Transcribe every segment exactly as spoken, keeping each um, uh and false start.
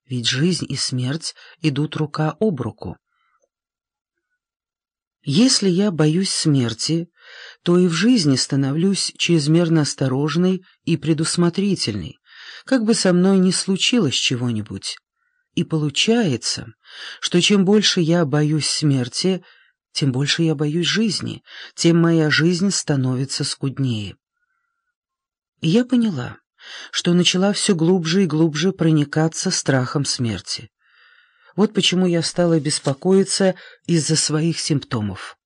ведь жизнь и смерть идут рука об руку. Если я боюсь смерти, то и в жизни становлюсь чрезмерно осторожной и предусмотрительной, как бы со мной ни случилось чего-нибудь. И получается, что чем больше я боюсь смерти, тем больше я боюсь жизни, тем моя жизнь становится скуднее. И я поняла, что начала все глубже и глубже проникаться страхом смерти. Вот почему я стала беспокоиться из-за своих симптомов.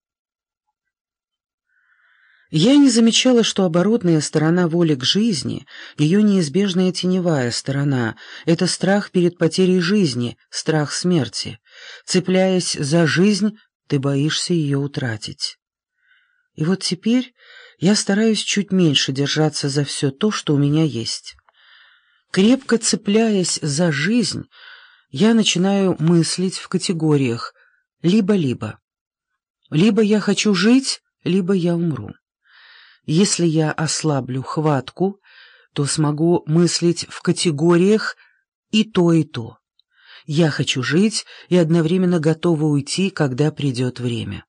Я не замечала, что оборотная сторона воли к жизни, ее неизбежная теневая сторона — это страх перед потерей жизни, страх смерти. Цепляясь за жизнь, ты боишься ее утратить. И вот теперь я стараюсь чуть меньше держаться за все то, что у меня есть. Крепко цепляясь за жизнь, я начинаю мыслить в категориях «либо-либо». Либо я хочу жить, либо я умру. Если я ослаблю хватку, то смогу мыслить в категориях и то, и то. Я хочу жить и одновременно готова уйти, когда придет время.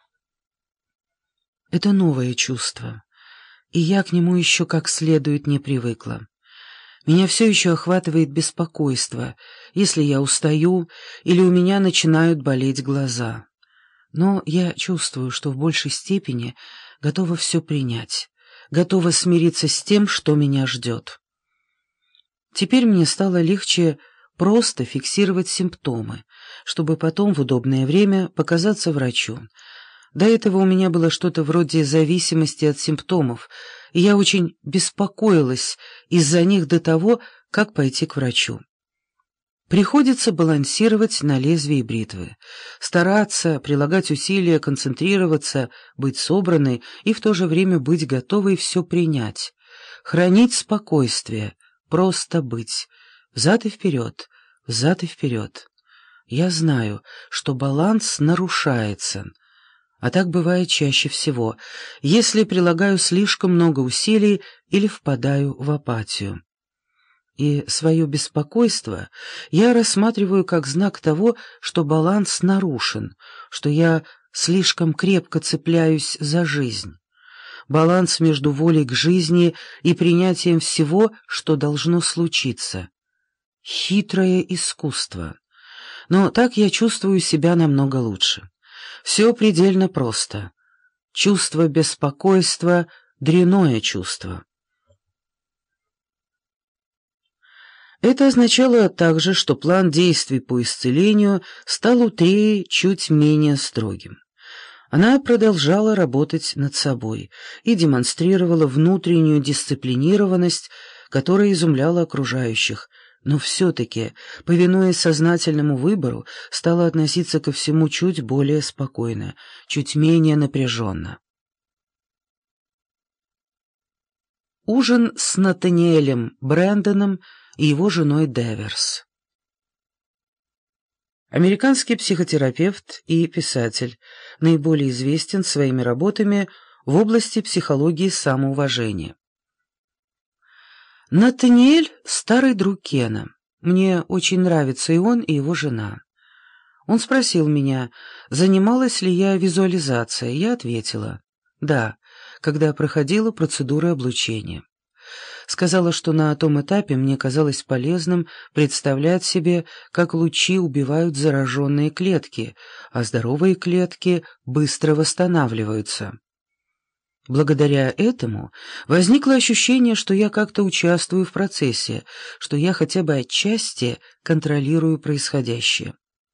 Это новое чувство, и я к нему еще как следует не привыкла. Меня все еще охватывает беспокойство, если я устаю или у меня начинают болеть глаза. Но я чувствую, что в большей степени готова все принять, готова смириться с тем, что меня ждет. Теперь мне стало легче просто фиксировать симптомы, чтобы потом в удобное время показаться врачу. До этого у меня было что-то вроде зависимости от симптомов, и я очень беспокоилась из-за них до того, как пойти к врачу. Приходится балансировать на лезвии бритвы, стараться, прилагать усилия, концентрироваться, быть собранной и в то же время быть готовой все принять, хранить спокойствие, просто быть, взад и вперед, взад и вперед. Я знаю, что баланс нарушается, а так бывает чаще всего, если прилагаю слишком много усилий или впадаю в апатию. И свое беспокойство я рассматриваю как знак того, что баланс нарушен, что я слишком крепко цепляюсь за жизнь. Баланс между волей к жизни и принятием всего, что должно случиться. Хитрое искусство. Но так я чувствую себя намного лучше. Все предельно просто. Чувство беспокойства — дрянное чувство. Это означало также, что план действий по исцелению стал у Треи чуть менее строгим. Она продолжала работать над собой и демонстрировала внутреннюю дисциплинированность, которая изумляла окружающих, но все-таки, повинуясь сознательному выбору, стала относиться ко всему чуть более спокойно, чуть менее напряженно. Ужин с Натаниэлем Брэндоном и его женой Деверс. Американский психотерапевт и писатель, наиболее известен своими работами в области психологии самоуважения. Натаниэль — старый друг Кена. Мне очень нравится и он, и его жена. Он спросил меня, занималась ли я визуализацией. Я ответила «да», когда проходила процедуру облучения. Сказала, что на том этапе мне казалось полезным представлять себе, как лучи убивают зараженные клетки, а здоровые клетки быстро восстанавливаются. Благодаря этому возникло ощущение, что я как-то участвую в процессе, что я хотя бы отчасти контролирую происходящее.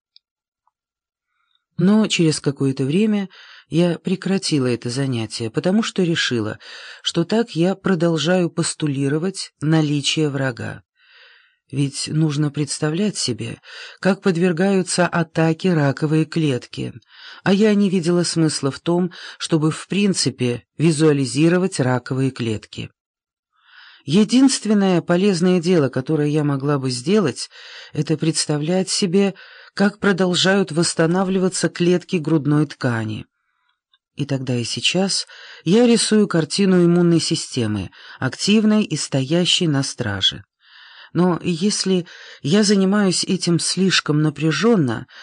Но через какое-то время я прекратила это занятие, потому что решила, что так я продолжаю постулировать наличие врага. Ведь нужно представлять себе, как подвергаются атаке раковые клетки, а я не видела смысла в том, чтобы в принципе визуализировать раковые клетки. Единственное полезное дело, которое я могла бы сделать, это представлять себе, как продолжают восстанавливаться клетки грудной ткани. И тогда и сейчас я рисую картину иммунной системы, активной и стоящей на страже. Но если я занимаюсь этим слишком напряженно,